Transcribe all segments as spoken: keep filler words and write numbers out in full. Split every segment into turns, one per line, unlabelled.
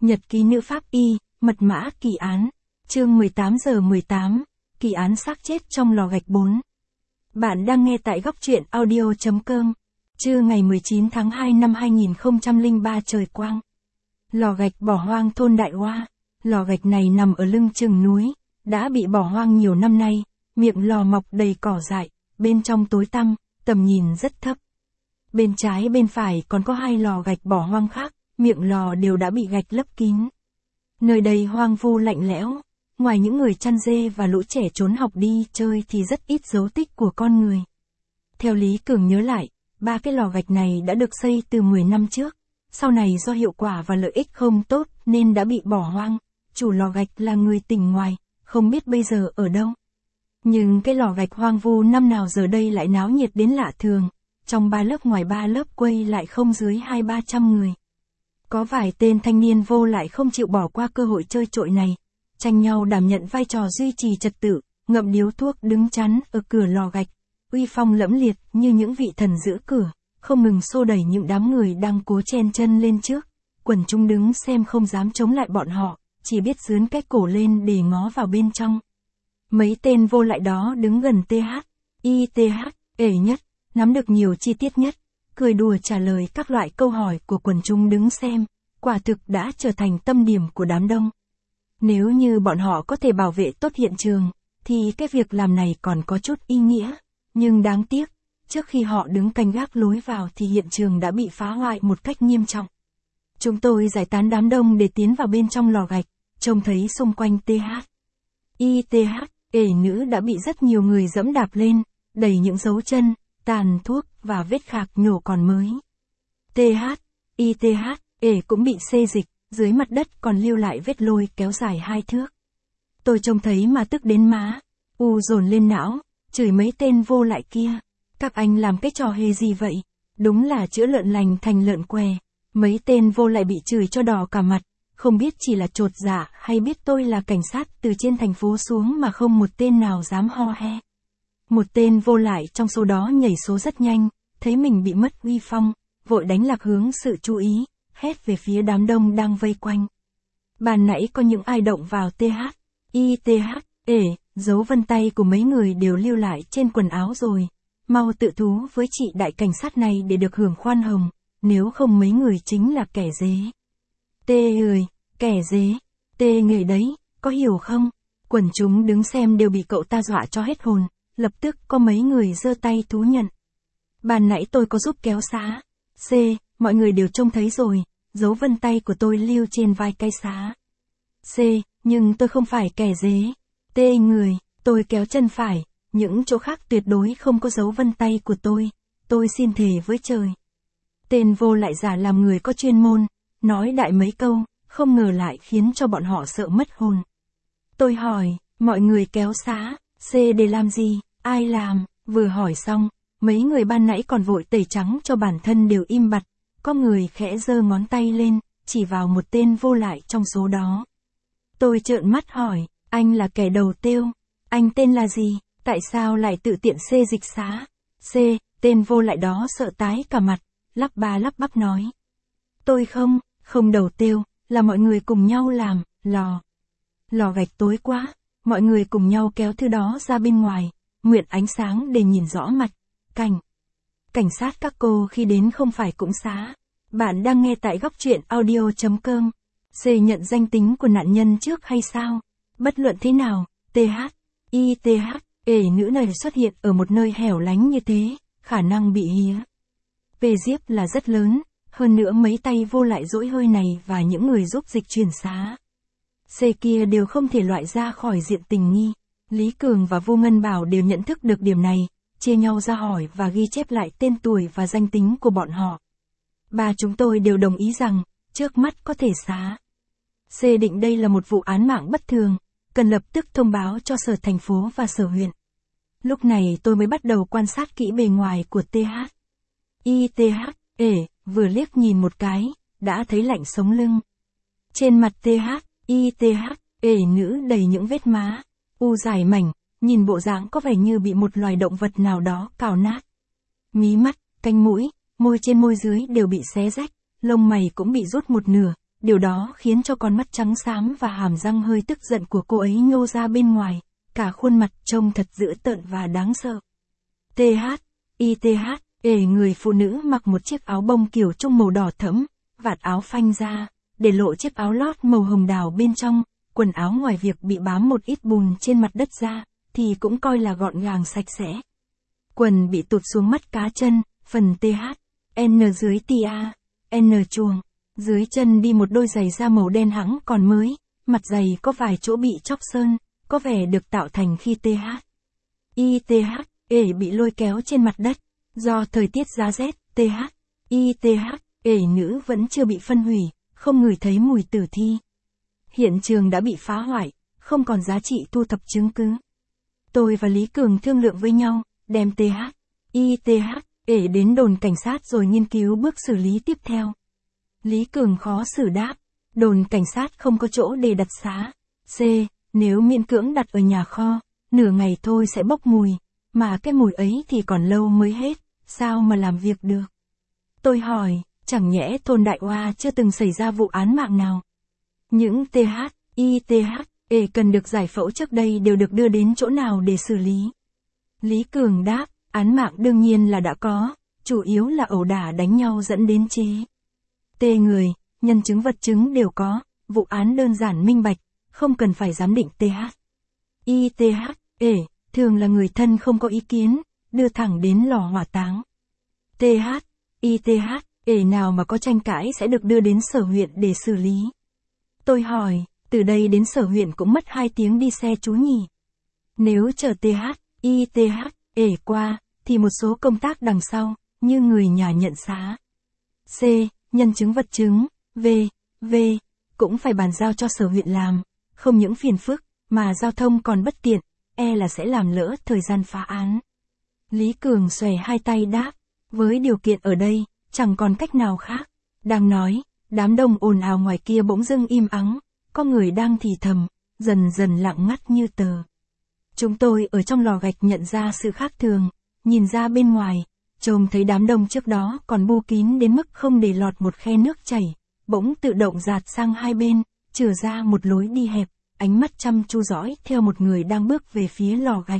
Nhật ký nữ pháp y, mật mã kỳ án. Chương mười tám giờ mười tám, kỳ án xác chết trong lò gạch bốn. Bạn đang nghe tại góc truyện audio.com. Trưa ngày mười chín tháng hai năm hai nghìn không trăm lẻ ba trời quang. Lò gạch bỏ hoang thôn Đại Hoa. Lò gạch này nằm ở lưng chừng núi, đã bị bỏ hoang nhiều năm nay, miệng lò mọc đầy cỏ dại, bên trong tối tăm, tầm nhìn rất thấp. Bên trái bên phải còn có hai lò gạch bỏ hoang khác, miệng lò đều đã bị gạch lấp kín. Nơi đây hoang vu lạnh lẽo, ngoài những người chăn dê và lũ trẻ trốn học đi chơi thì rất ít dấu tích của con người. Theo Lý Cường nhớ lại, ba cái lò gạch này đã được xây từ mười năm trước, sau này do hiệu quả và lợi ích không tốt nên đã bị bỏ hoang. Chủ lò gạch là người tỉnh ngoài, không biết bây giờ ở đâu. Nhưng cái lò gạch hoang vu năm nào giờ đây lại náo nhiệt đến lạ thường, trong ba lớp ngoài ba lớp quây lại không dưới hai ba trăm người. Có vài tên thanh niên vô lại không chịu bỏ qua cơ hội chơi trội này, tranh nhau đảm nhận vai trò duy trì trật tự, ngậm điếu thuốc đứng chắn ở cửa lò gạch, uy phong lẫm liệt như những vị thần giữ cửa, không ngừng xô đẩy những đám người đang cố chen chân lên trước. Quần chúng đứng xem không dám chống lại bọn họ, chỉ biết dướn cái cổ lên để ngó vào bên trong. Mấy tên vô lại đó đứng gần tê hát, i tê hát, ể nhất, nắm được nhiều chi tiết nhất, cười đùa trả lời các loại câu hỏi của quần chúng đứng xem, quả thực đã trở thành tâm điểm của đám đông. Nếu như bọn họ có thể bảo vệ tốt hiện trường, thì cái việc làm này còn có chút ý nghĩa, nhưng đáng tiếc, trước khi họ đứng canh gác lối vào thì hiện trường đã bị phá hoại một cách nghiêm trọng. Chúng tôi giải tán đám đông để tiến vào bên trong lò gạch, trông thấy xung quanh tê hát, i tê hát, ể nữ đã bị rất nhiều người dẫm đạp lên, đầy những dấu chân, tàn thuốc và vết khạc nhổ còn mới. tê hát, i tê hát, ể cũng bị xê dịch, dưới mặt đất còn lưu lại vết lôi kéo dài hai thước. Tôi trông thấy mà tức đến má, u dồn lên não, chửi mấy tên vô lại kia. Các anh làm cái trò hề gì vậy? Đúng là chữa lợn lành thành lợn què. Mấy tên vô lại bị chửi cho đỏ cả mặt, không biết chỉ là chột dạ hay biết tôi là cảnh sát từ trên thành phố xuống mà không một tên nào dám ho he. Một tên vô lại trong số đó nhảy số rất nhanh, thấy mình bị mất uy phong, vội đánh lạc hướng sự chú ý, hét về phía đám đông đang vây quanh. Ban nãy có những ai động vào tê hát, i tê hát, ể, dấu vân tay của mấy người đều lưu lại trên quần áo rồi. Mau tự thú với chị đại cảnh sát này để được hưởng khoan hồng, nếu không mấy người chính là kẻ dế. Tê ơi, kẻ dế, tê người đấy, có hiểu không? Quần chúng đứng xem đều bị cậu ta dọa cho hết hồn, lập tức có mấy người giơ tay thú nhận. Ban nãy tôi có giúp kéo xá. C, mọi người đều trông thấy rồi, dấu vân tay của tôi lưu trên vai cây xá. C, nhưng tôi không phải kẻ dế. T người, tôi kéo chân phải, những chỗ khác tuyệt đối không có dấu vân tay của tôi, tôi xin thề với trời. Tên vô lại giả làm người có chuyên môn, nói đại mấy câu, không ngờ lại khiến cho bọn họ sợ mất hồn. Tôi hỏi, mọi người kéo xá, C để làm gì, ai làm, vừa hỏi xong, mấy người ban nãy còn vội tẩy trắng cho bản thân đều im bặt, có người khẽ giơ ngón tay lên, chỉ vào một tên vô lại trong số đó. Tôi trợn mắt hỏi, anh là kẻ đầu tiêu, anh tên là gì, tại sao lại tự tiện xê dịch xá? C, tên vô lại đó sợ tái cả mặt, lắp ba lắp bắp nói. Tôi không, không đầu tiêu, là mọi người cùng nhau làm, lò. Lò gạch tối quá, mọi người cùng nhau kéo thứ đó ra bên ngoài, nguyện ánh sáng để nhìn rõ mặt, cảnh. Cảnh sát các cô khi đến không phải cũng xá. Bạn đang nghe tại góc truyện audio.com. C nhận danh tính của nạn nhân trước hay sao? Bất luận thế nào, tê hát, i tê hát, ể nữ này xuất hiện ở một nơi hẻo lánh như thế, khả năng bị hía. Về diếp là rất lớn, hơn nữa mấy tay vô lại dỗi hơi này và những người giúp dịch chuyển xá. C kia đều không thể loại ra khỏi diện tình nghi. Lý Cường và Vô Ngân Bảo đều nhận thức được điểm này, chia nhau ra hỏi và ghi chép lại tên tuổi và danh tính của bọn họ. Ba chúng tôi đều đồng ý rằng, trước mắt có thể xá. C định đây là một vụ án mạng bất thường, cần lập tức thông báo cho sở thành phố và sở huyện. Lúc này tôi mới bắt đầu quan sát kỹ bề ngoài của tê hát. i tê hát, ể, vừa liếc nhìn một cái, đã thấy lạnh sống lưng. Trên mặt tê hát, i tê hát, ể nữ đầy những vết má, u dài mảnh, nhìn bộ dáng có vẻ như bị một loài động vật nào đó cào nát. Mí mắt, cánh mũi, môi trên môi dưới đều bị xé rách, lông mày cũng bị rút một nửa, điều đó khiến cho con mắt trắng xám và hàm răng hơi tức giận của cô ấy nhô ra bên ngoài, cả khuôn mặt trông thật dữ tợn và đáng sợ. tê hát, i tê hát, ể người phụ nữ mặc một chiếc áo bông kiểu trung màu đỏ thẫm, vạt áo phanh ra, để lộ chiếc áo lót màu hồng đào bên trong, quần áo ngoài việc bị bám một ít bùn trên mặt đất ra, thì cũng coi là gọn gàng sạch sẽ. Quần bị tụt xuống mắt cá chân, phần tê hát, N dưới tia, N chuồng, dưới chân đi một đôi giày da màu đen hẵng còn mới, mặt giày có vài chỗ bị chóc sơn, có vẻ được tạo thành khi tê hát. i tê hát, ể bị lôi kéo trên mặt đất, do thời tiết giá rét, tê hát, i tê hát, ể nữ vẫn chưa bị phân hủy, không ngửi thấy mùi tử thi. Hiện trường đã bị phá hoại, không còn giá trị thu thập chứng cứ. Tôi và Lý Cường thương lượng với nhau, đem tê hát, i tê hát, ể đến đồn cảnh sát rồi nghiên cứu bước xử lý tiếp theo. Lý Cường khó xử đáp, đồn cảnh sát không có chỗ để đặt xá. C, nếu miễn cưỡng đặt ở nhà kho, nửa ngày thôi sẽ bốc mùi, mà cái mùi ấy thì còn lâu mới hết, sao mà làm việc được. Tôi hỏi, chẳng nhẽ thôn Đại Oa chưa từng xảy ra vụ án mạng nào? Những tê hát, i tê hát, ể cần được giải phẫu trước đây đều được đưa đến chỗ nào để xử lý? Lý Cường đáp, án mạng đương nhiên là đã có, chủ yếu là ẩu đả đánh nhau dẫn đến chế. Tê người, nhân chứng vật chứng đều có, vụ án đơn giản minh bạch, không cần phải giám định tê hát. i tê hát, ể, thường là người thân không có ý kiến, đưa thẳng đến lò hỏa táng. tê hát, i tê hát, ể nào mà có tranh cãi sẽ được đưa đến sở huyện để xử lý. Tôi hỏi, từ đây đến sở huyện cũng mất hai tiếng đi xe chú nhỉ? Nếu chờ tê hát, i tê hát, ể qua, thì một số công tác đằng sau, như người nhà nhận xá. C, nhân chứng vật chứng, V, V, cũng phải bàn giao cho sở huyện làm, không những phiền phức, mà giao thông còn bất tiện, e là sẽ làm lỡ thời gian phá án. Lý Cường xòe hai tay đáp, với điều kiện ở đây, chẳng còn cách nào khác. Đang nói, đám đông ồn ào ngoài kia bỗng dưng im ắng, có người đang thì thầm, dần dần lặng ngắt như tờ. Chúng tôi ở trong lò gạch nhận ra sự khác thường, nhìn ra bên ngoài, trông thấy đám đông trước đó còn bu kín đến mức không để lọt một khe nước chảy, bỗng tự động dạt sang hai bên, chừa ra một lối đi hẹp, ánh mắt chăm chú dõi theo một người đang bước về phía lò gạch.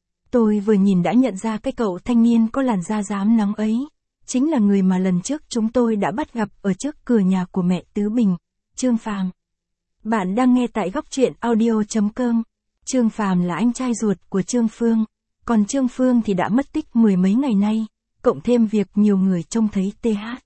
Tôi vừa nhìn đã nhận ra cái cậu thanh niên có làn da rám nắng ấy, chính là người mà lần trước chúng tôi đã bắt gặp ở trước cửa nhà của mẹ Tứ Bình, Trương Phàm. Bạn đang nghe tại góc truyện audio chấm com. Trương Phàm là anh trai ruột của Trương Phương, còn Trương Phương thì đã mất tích mười mấy ngày nay, cộng thêm việc nhiều người trông thấy tê hát,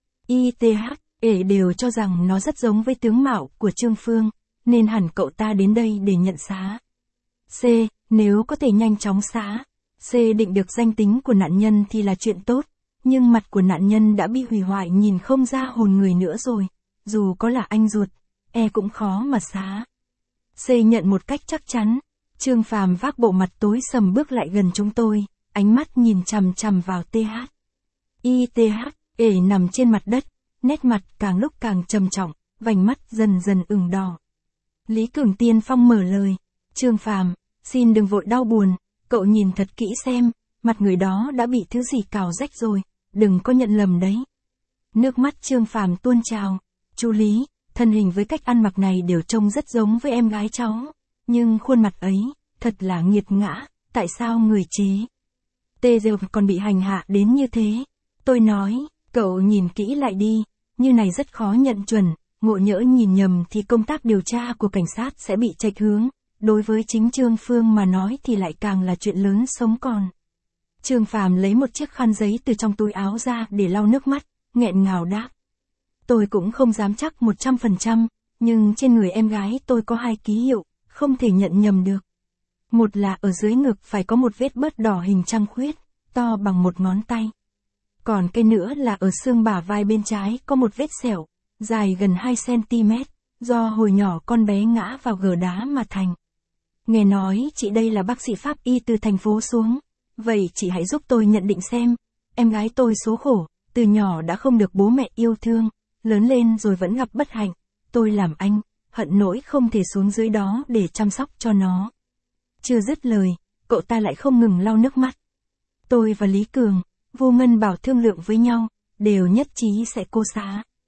i tê hát, ể đều cho rằng nó rất giống với tướng mạo của Trương Phương, nên hẳn cậu ta đến đây để nhận xá. C, nếu có thể nhanh chóng xá, C định được danh tính của nạn nhân thì là chuyện tốt, nhưng mặt của nạn nhân đã bị hủy hoại nhìn không ra hồn người nữa rồi, dù có là anh ruột, e cũng khó mà xá. C nhận một cách chắc chắn. Trương Phàm vác bộ mặt tối sầm bước lại gần chúng tôi, ánh mắt nhìn chằm chằm vào tê hát. i tê hát, ể nằm trên mặt đất, nét mặt càng lúc càng trầm trọng, vành mắt dần dần ửng đỏ. Lý Cường tiên phong mở lời, Trương Phàm, xin đừng vội đau buồn, cậu nhìn thật kỹ xem, mặt người đó đã bị thứ gì cào rách rồi, đừng có nhận lầm đấy. Nước mắt Trương Phàm tuôn trào, chú Lý, thân hình với cách ăn mặc này đều trông rất giống với em gái cháu, nhưng khuôn mặt ấy, thật là nghiệt ngã, tại sao người chế tê đều còn bị hành hạ đến như thế? Tôi nói, cậu nhìn kỹ lại đi, như này rất khó nhận chuẩn, ngộ nhỡ nhìn nhầm thì công tác điều tra của cảnh sát sẽ bị chệch hướng, đối với chính Trương Phương mà nói thì lại càng là chuyện lớn sống còn. Trương Phàm lấy một chiếc khăn giấy từ trong túi áo ra để lau nước mắt, nghẹn ngào đáp. Tôi cũng không dám chắc một trăm phần trăm, nhưng trên người em gái tôi có hai ký hiệu, không thể nhận nhầm được. Một là ở dưới ngực phải có một vết bớt đỏ hình trăng khuyết, to bằng một ngón tay. Còn cái nữa là ở xương bả vai bên trái có một vết sẹo, dài gần hai xăng ti mét, do hồi nhỏ con bé ngã vào gờ đá mà thành. Nghe nói chị đây là bác sĩ pháp y từ thành phố xuống, vậy chị hãy giúp tôi nhận định xem, em gái tôi số khổ, từ nhỏ đã không được bố mẹ yêu thương, lớn lên rồi vẫn gặp bất hạnh, tôi làm anh, hận nỗi không thể xuống dưới đó để chăm sóc cho nó. Chưa dứt lời, cậu ta lại không ngừng lau nước mắt. Tôi và Lý Cường, Vô Ngân Bảo thương lượng với nhau, đều nhất trí sẽ cô xá.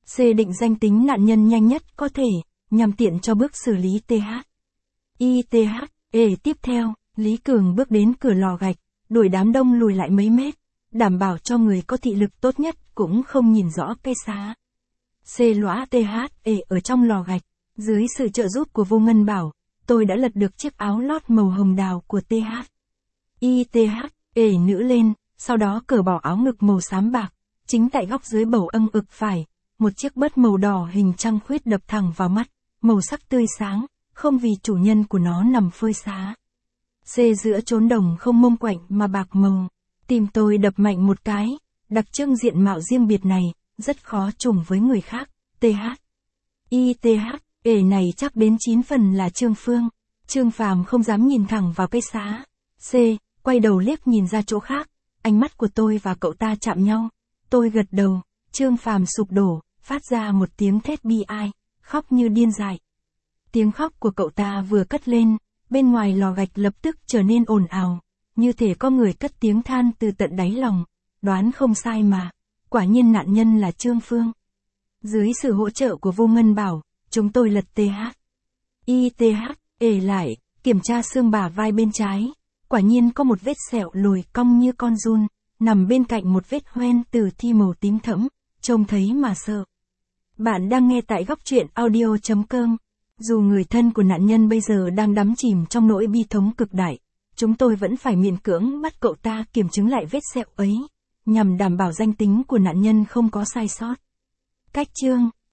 C. Định danh tính nạn nhân nhanh nhất có thể, nhằm tiện cho bước xử lý tê hát. i tê hát. E. Tiếp theo, Lý Cường bước đến cửa lò gạch, đuổi đám đông lùi lại mấy mét, đảm bảo cho người có thị lực tốt nhất cũng không nhìn rõ cây xá. C. Lõa tê hát. E. Ở trong lò gạch, dưới sự trợ giúp của Vô Ngân Bảo, tôi đã lật được chiếc áo lót màu hồng đào của tê hát. i tê hát. E. Nữ lên, sau đó cởi bỏ áo ngực màu xám bạc, chính tại góc dưới bầu âm ực phải, một chiếc bớt màu đỏ hình trăng khuyết đập thẳng vào mắt, màu sắc tươi sáng, không vì chủ nhân của nó nằm phơi xá. C. Giữa chốn đồng không mông quạnh mà bạc màu, tim tôi đập mạnh một cái, đặc trưng diện mạo riêng biệt này, rất khó trùng với người khác. tê hát. i tê hát. E. Này chắc đến chín phần là Trương Phương. Trương Phàm không dám nhìn thẳng vào cây xá. C. Quay đầu liếc nhìn ra chỗ khác, ánh mắt của tôi và cậu ta chạm nhau. Tôi gật đầu, Trương Phàm sụp đổ, phát ra một tiếng thét bi ai, khóc như điên dại. Tiếng khóc của cậu ta vừa cất lên, bên ngoài lò gạch lập tức trở nên ồn ào, như thể có người cất tiếng than từ tận đáy lòng. Đoán không sai mà, quả nhiên nạn nhân là Trương Phương. Dưới sự hỗ trợ của Vô Ngân Bảo, chúng tôi lật tê hát. i tê hát. E. Lại, kiểm tra xương bả vai bên trái, quả nhiên có một vết sẹo lồi cong như con giun, nằm bên cạnh một vết hoen tử thi màu tím thẫm, trông thấy mà sợ. Bạn đang nghe tại góc truyện audio chấm com. Dù người thân của nạn nhân bây giờ đang đắm chìm trong nỗi bi thống cực đại, chúng tôi vẫn phải miễn cưỡng bắt cậu ta kiểm chứng lại vết sẹo ấy, nhằm đảm bảo danh tính của nạn nhân không có sai sót. Cách chương